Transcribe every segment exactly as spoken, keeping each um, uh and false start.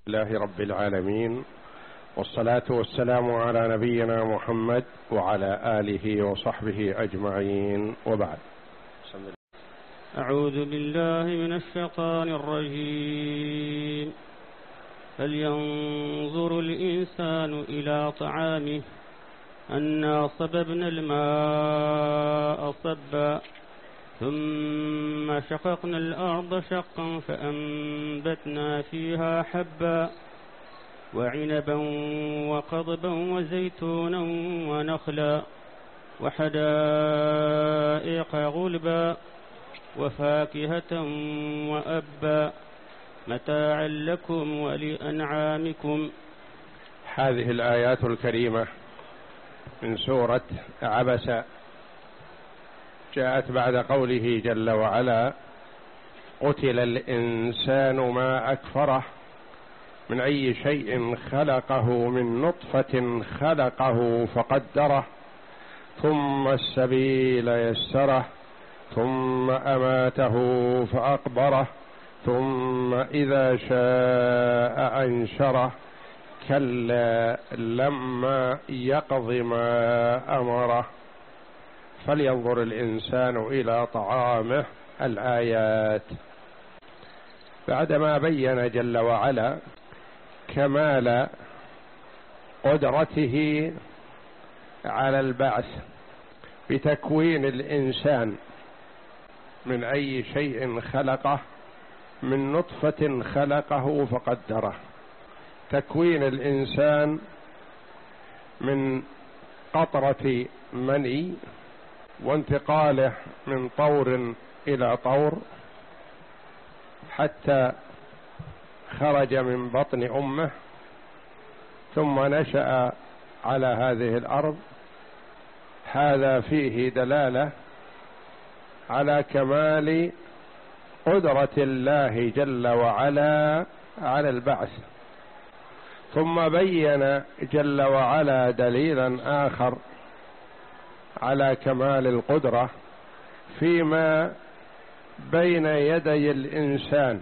لله رب العالمين، والصلاة والسلام على نبينا محمد وعلى آله وصحبه أجمعين، وبعد. أعوذ بالله من الشيطان الرجيم. فلينظر الإنسان إلى طعامه أنا صببنا الماء صبا ثم شققنا الأرض شقا فأنبتنا فيها حبا وعنبا وقضبا وزيتونا ونخلا وحدائق غلبا وفاكهة وأبا متاعا لكم ولأنعامكم. هذه الآيات الكريمة من سورة عبس جاءت بعد قوله جل وعلا: قتل الإنسان ما أكفره من أي شيء خلقه من نطفة خلقه فقدره ثم السبيل يسره ثم أماته فأقبره ثم إذا شاء أنشره كلا لما يقض ما أمره فلينظر الإنسان إلى طعامه. الآيات بعدما بين جل وعلا كمال قدرته على البعث بتكوين الإنسان من أي شيء خلقه من نطفة خلقه فقدره، تكوين الإنسان من قطرة مني وانتقاله من طور إلى طور حتى خرج من بطن أمه ثم نشأ على هذه الأرض. هذا فيه دلالة على كمال قدرة الله جل وعلا على البعث. ثم بين جل وعلا دليلا آخر على كمال القدرة فيما بين يدي الإنسان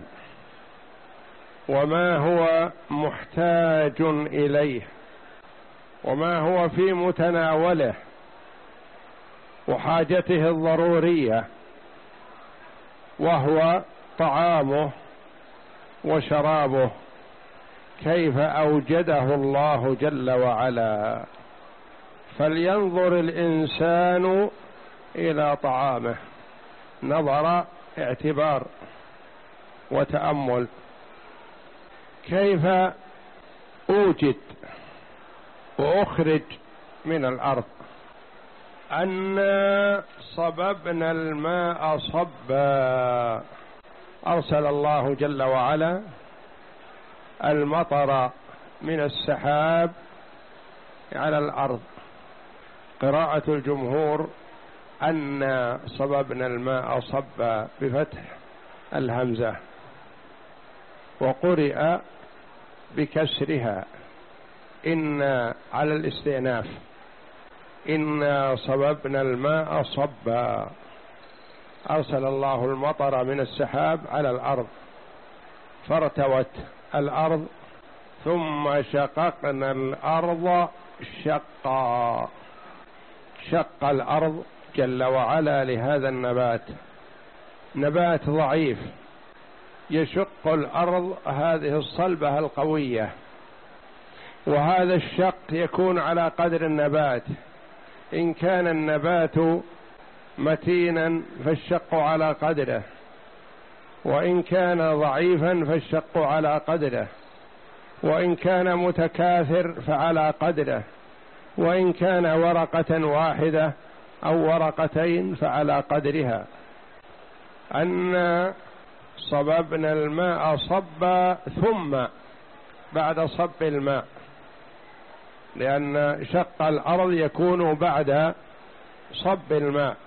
وما هو محتاج إليه وما هو في متناوله وحاجته الضرورية، وهو طعامه وشرابه، كيف أوجده الله جل وعلا. فلينظر الإنسان إلى طعامه، نظر اعتبار وتأمل، كيف أوجد وأخرج من الأرض. أنا صببنا الماء صبا، أرسل الله جل وعلا المطر من السحاب على الأرض. قراءة الجمهور أنا صببنا الماء صبا بفتح الهمزة، وقرئ بكسرها إنا على الاستئناف، إنا صببنا الماء صبا. أرسل الله المطر من السحاب على الأرض فارتوت الأرض ثم شققنا الأرض شقا، شق الأرض جل وعلا لهذا النبات، نبات ضعيف يشق الأرض هذه الصلبة القوية، وهذا الشق يكون على قدر النبات. إن كان النبات متينا فالشق على قدره، وإن كان ضعيفا فالشق على قدره، وإن كان متكاثر فعلى قدره، وإن كان ورقة واحدة أو ورقتين فعلى قدرها. أن صببنا الماء صبا، ثم بعد صب الماء، لأن شق الأرض يكون بعد صب الماء،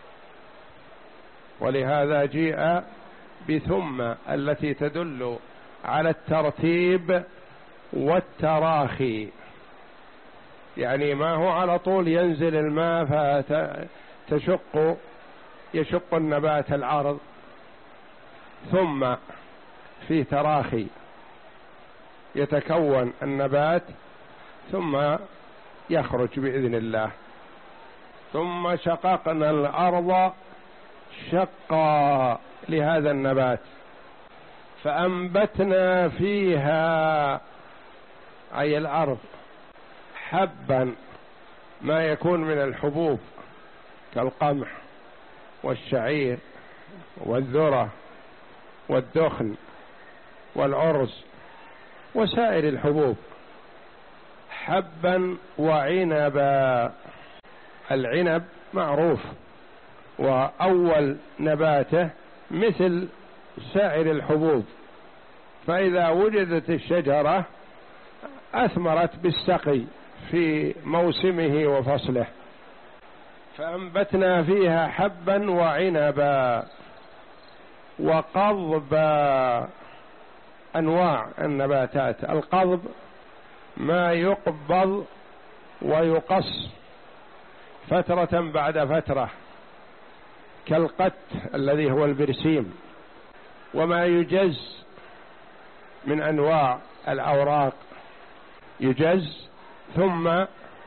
ولهذا جيء بثم التي تدل على الترتيب والتراخي، يعني ما هو على طول ينزل الماء فتشق يشق النبات الأرض، ثم في تراخي، يتكون النبات ثم يخرج بإذن الله. ثم شققنا الأرض شقا لهذا النبات فأنبتنا فيها، أي الأرض، حبا ما يكون من الحبوب كالقمح والشعير والذرة والدخن والأرز وسائر الحبوب، حبا وعنبا. العنب معروف وأول نباته مثل سائر الحبوب، فإذا وجدت الشجرة أثمرت بالسقي في موسمه وفصله. فأنبتنا فيها حبا وعنبا وقضبا. أنواع النباتات: القضب ما يقبض ويقص فترة بعد فترة كالقت الذي هو البرسيم، وما يجز من أنواع الأوراق يجز ثم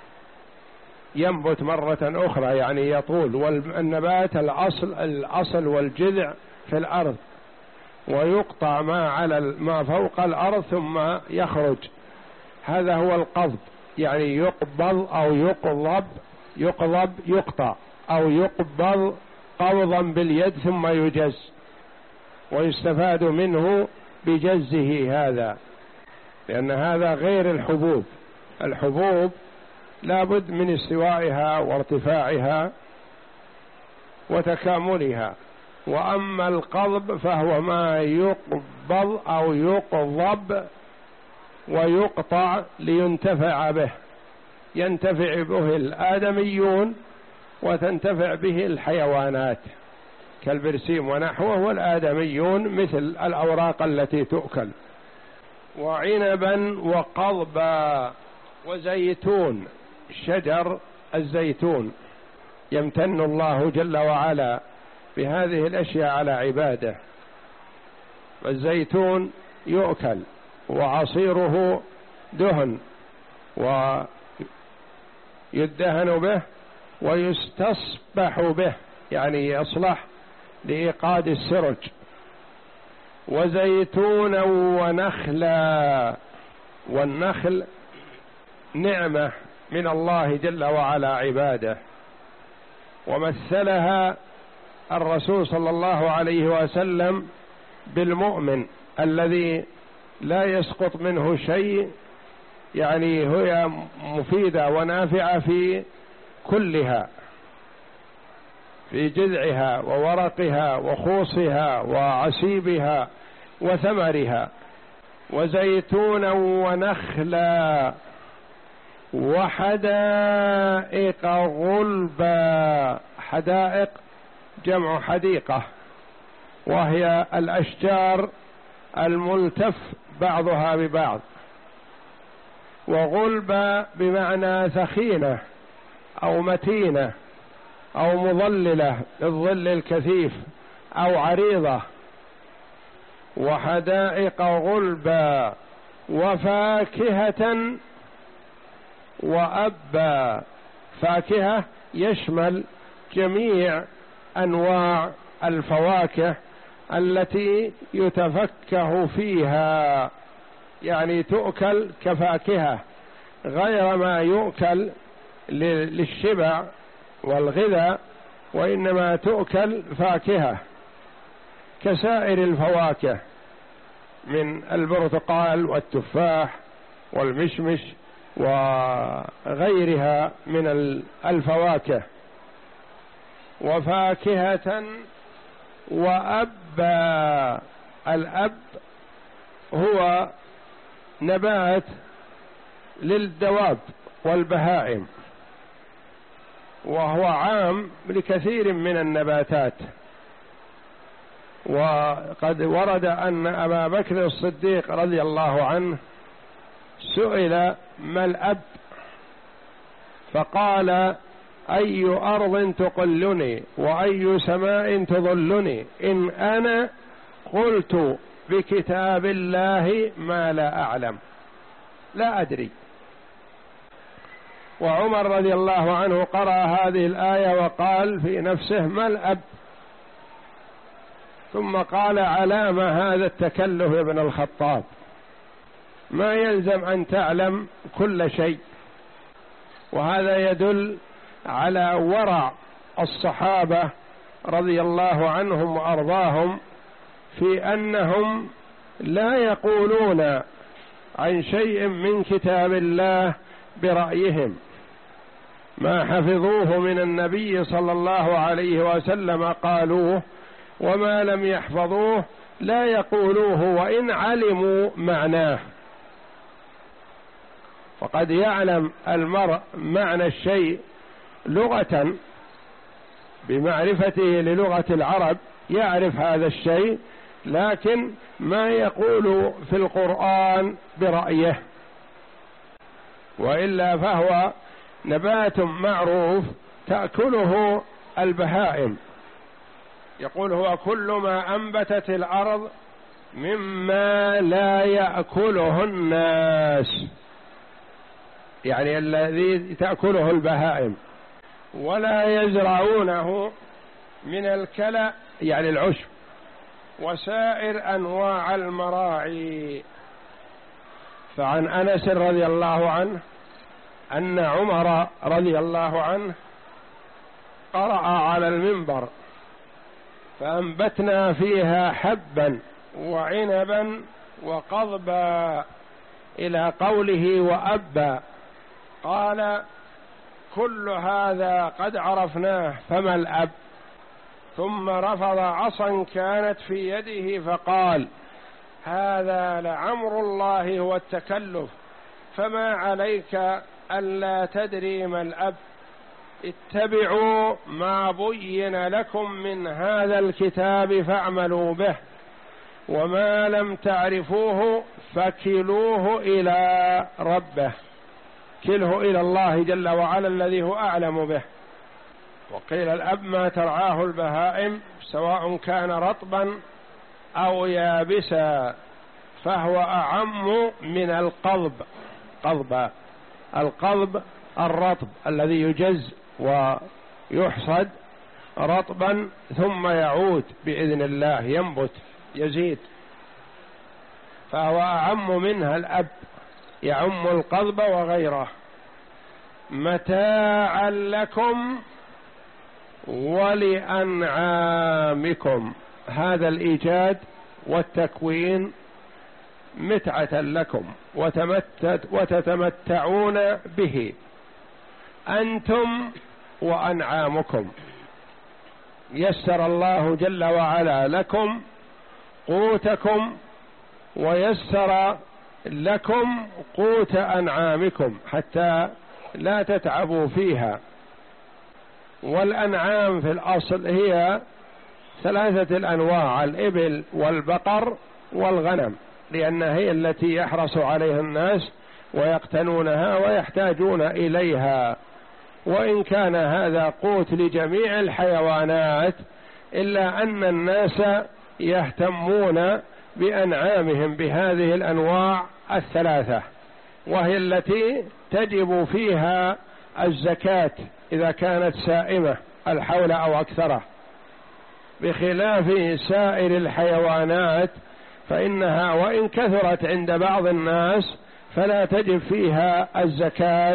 ينبت مرة أخرى، يعني يطول. والنبات الأصل الأصل والجذع في الأرض، ويقطع ما على ما فوق الأرض ثم يخرج. هذا هو القضب، يعني يقبض أو يقضب، يقضب يقطع أو يقبض قبضا باليد ثم يجز، ويستفاد منه بجزه هذا، لأن هذا غير الحبوب. الحبوب لابد من استوائها وارتفاعها وتكاملها، وأما القضب فهو ما يقبض أو يقضب ويقطع لينتفع به، ينتفع به الآدميون وتنتفع به الحيوانات كالبرسيم ونحوه، والآدميون مثل الأوراق التي تؤكل. وعنبا وقضبا وزيتون، شجر الزيتون يمتن الله جل وعلا بهذه الأشياء على عباده. والزيتون يؤكل وعصيره دهن ويدهن به ويستصبح به، يعني يصلح لإيقاد السرج. وزيتونا ونخلا، والنخل نعمة من الله جل وعلا عباده، ومثلها الرسول صلى الله عليه وسلم بالمؤمن الذي لا يسقط منه شيء، يعني هي مفيدة ونافعة في كلها، في جذعها وورقها وخوصها وعسيبها وثمرها. وزيتونا ونخلا وحدائق غلبا. حدائق جمع حديقة، وهي الأشجار الملتف بعضها ببعض. وغلبا بمعنى ثخينة أو متينة أو مظللة للظل الكثيف أو عريضة. وحدائق غلبا وفاكهة وأبا. فاكهة يشمل جميع أنواع الفواكه التي يتفكه فيها، يعني تؤكل كفاكهة غير ما يؤكل للشبع والغذاء، وإنما تؤكل فاكهة كسائر الفواكه من البرتقال والتفاح والمشمش وغيرها من الفواكه. وفاكهة وأبا. الأب هو نبات للدواب والبهائم، وهو عام لكثير من النباتات. وقد ورد أن أبا بكر الصديق رضي الله عنه سئل: ما الأب؟ فقال: أي أرض تقلني وأي سماء تظلني إن أنا قلت بكتاب الله ما لا أعلم. لا أدري. وعمر رضي الله عنه قرأ هذه الآية وقال في نفسه: ما الأب؟ ثم قال: علام هذا التكلف يا ابن الخطاب، ما يلزم أن تعلم كل شيء. وهذا يدل على ورع الصحابة رضي الله عنهم وأرضاهم في أنهم لا يقولون عن شيء من كتاب الله برأيهم، ما حفظوه من النبي صلى الله عليه وسلم قالوه، وما لم يحفظوه لا يقولوه وإن علموا معناه. وقد يعلم المرء معنى الشيء لغة بمعرفته للغة العرب، يعرف هذا الشيء، لكن ما يقول في القرآن برأيه، وإلا فهو نبات معروف تأكله البهائم. يقول: هو كل ما أنبتت الأرض مما لا يأكله الناس، يعني الذي تأكله البهائم، ولا يزرعونه من الكلأ يعني العشب وسائر أنواع المراعي. فعن أنس رضي الله عنه أن عمر رضي الله عنه قرأ على المنبر: فأنبتنا فيها حبا وعنبا وقضبا، إلى قوله وأبا. قال: كل هذا قد عرفناه، فما الأب؟ ثم رفض عصا كانت في يده فقال: هذا لعمر الله هو التكلف، فما عليك ألا تدري ما الأب، اتبعوا ما بين لكم من هذا الكتاب فاعملوا به، وما لم تعرفوه فكلوه إلى ربه، كله إلى الله جل وعلا الذي هو أعلم به. وقيل الأب ما ترعاه البهائم سواء كان رطبا أو يابسا، فهو أعم من القضب. قضب القضب الرطب الذي يجز ويحصد رطبا ثم يعود بإذن الله ينبت يزيد، فهو أعم منها الأب، يعم القضب وغيره. متاعا لكم ولأنعامكم، هذا الإيجاد والتكوين متعة لكم وتتمتعون به أنتم وأنعامكم. يسر الله جل وعلا لكم قوتكم ويسر لكم قوت أنعامكم حتى لا تتعبوا فيها. والأنعام في الأصل هي ثلاثة الأنواع: الإبل والبقر والغنم، لأنها هي التي يحرص عليها الناس ويقتنونها ويحتاجون إليها. وإن كان هذا قوت لجميع الحيوانات، إلا أن الناس يهتمون بأنعامهم بهذه الأنواع الثلاثة، وهي التي تجب فيها الزكاة إذا كانت سائمة الحول أو أكثره، بخلاف سائر الحيوانات فإنها وإن كثرت عند بعض الناس فلا تجب فيها الزكاة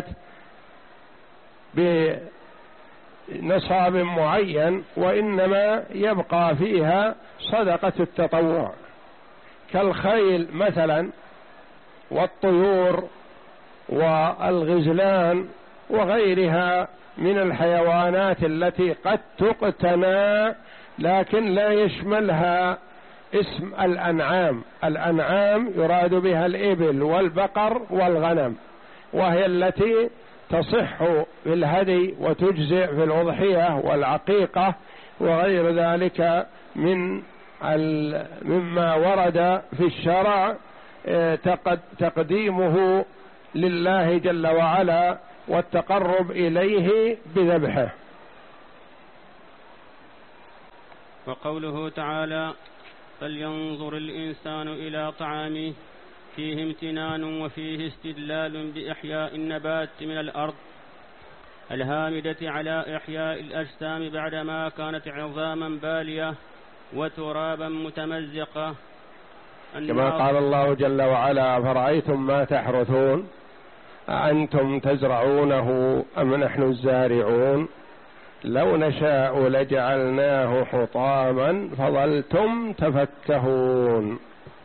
بنصاب معين، وإنما يبقى فيها صدقة التطوع، كالخيل مثلا والطيور والغزلان وغيرها من الحيوانات التي قد تقتنى لكن لا يشملها اسم الأنعام. الأنعام يراد بها الإبل والبقر والغنم، وهي التي تصح في الهدي وتجزئ في الأضحية والعقيقة وغير ذلك من مما ورد في الشرع تقديمه لله جل وعلا والتقرب إليه بذبحه. وقوله تعالى: فلينظر الإنسان إلى طعامه، فيه امتنان وفيه استدلال بإحياء النبات من الأرض الهامدة على إحياء الأجسام بعدما كانت عظاما بالية وترابا متمزقة. كما قال الله جل وعلا: فرأيتم ما تحرثون أأنتم تزرعونه أم نحن الزارعون لو نشاء لجعلناه حطاما فظلتم تفكهون.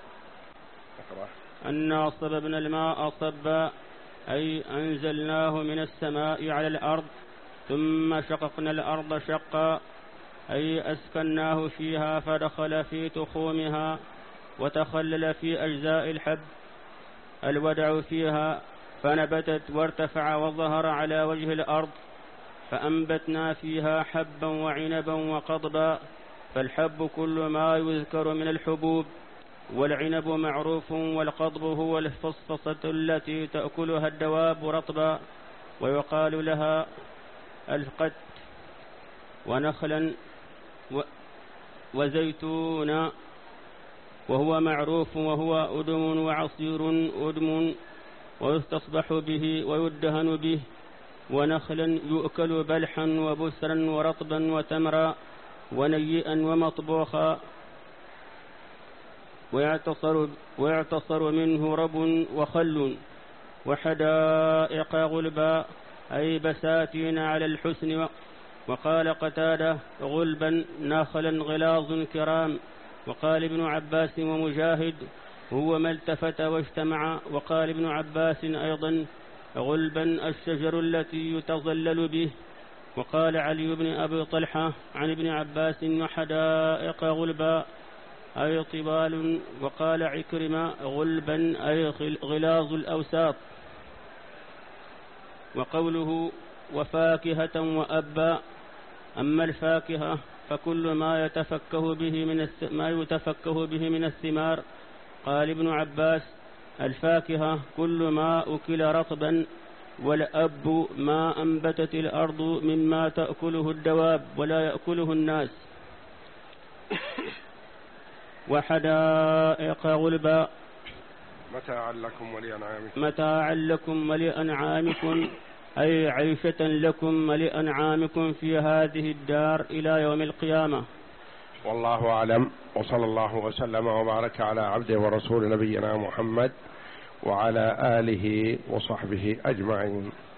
أنا صببنا الماء صبا أي أنزلناه من السماء على الأرض ثم شققنا الأرض شقا أي أسكناه فيها فدخل في تخومها وتخلل في أجزاء الحب الودع فيها فنبتت وارتفع وظهر على وجه الأرض فأنبتنا فيها حبا وعنبا وقضبا. فالحب كل ما يذكر من الحبوب والعنب معروف والقضب هو الفصفصة التي تأكلها الدواب رطبا ويقال لها القت. ونخلا وزيتونا وهو معروف وهو أدم وعصير أدم ويستصبح به ويدهن به. ونخلا يؤكل بلحا وبسرا ورطبا وتمرا ونيئا ومطبوخا ويعتصر, ويعتصر منه رب وخل. وحدائق غلبا أي بساتين على الحسن. وقال قتادة غلبا نخلا غلاظ كرام. وقال ابن عباس ومجاهد هو ما التفت واجتمع. وقال ابن عباس أيضا غلبا الشجر التي يتظلل به. وقال علي بن أبي طلحة عن ابن عباس وحدائق غلبا أي طبال. وقال عكرمة غلبا أي غلاظ الأوساط. وقوله وفاكهة وأبا أما الفاكهة فكل ما يتفكه به من ما يتفكه به من الثمار. قال ابن عباس الفاكهة كل ما أكل رطبا والأب ما أنبتت الأرض مما تأكله الدواب ولا يأكله الناس. وحدائق غلبا متاعا لكم ولأنعامكم متاعا لكم ولأنعامكم أي عيشة لكم ولأنعامكم في هذه الدار إلى يوم القيامة. والله أعلم، وصلى الله وسلم وبارك على عبده ورسول نبينا محمد وعلى آله وصحبه أجمعين.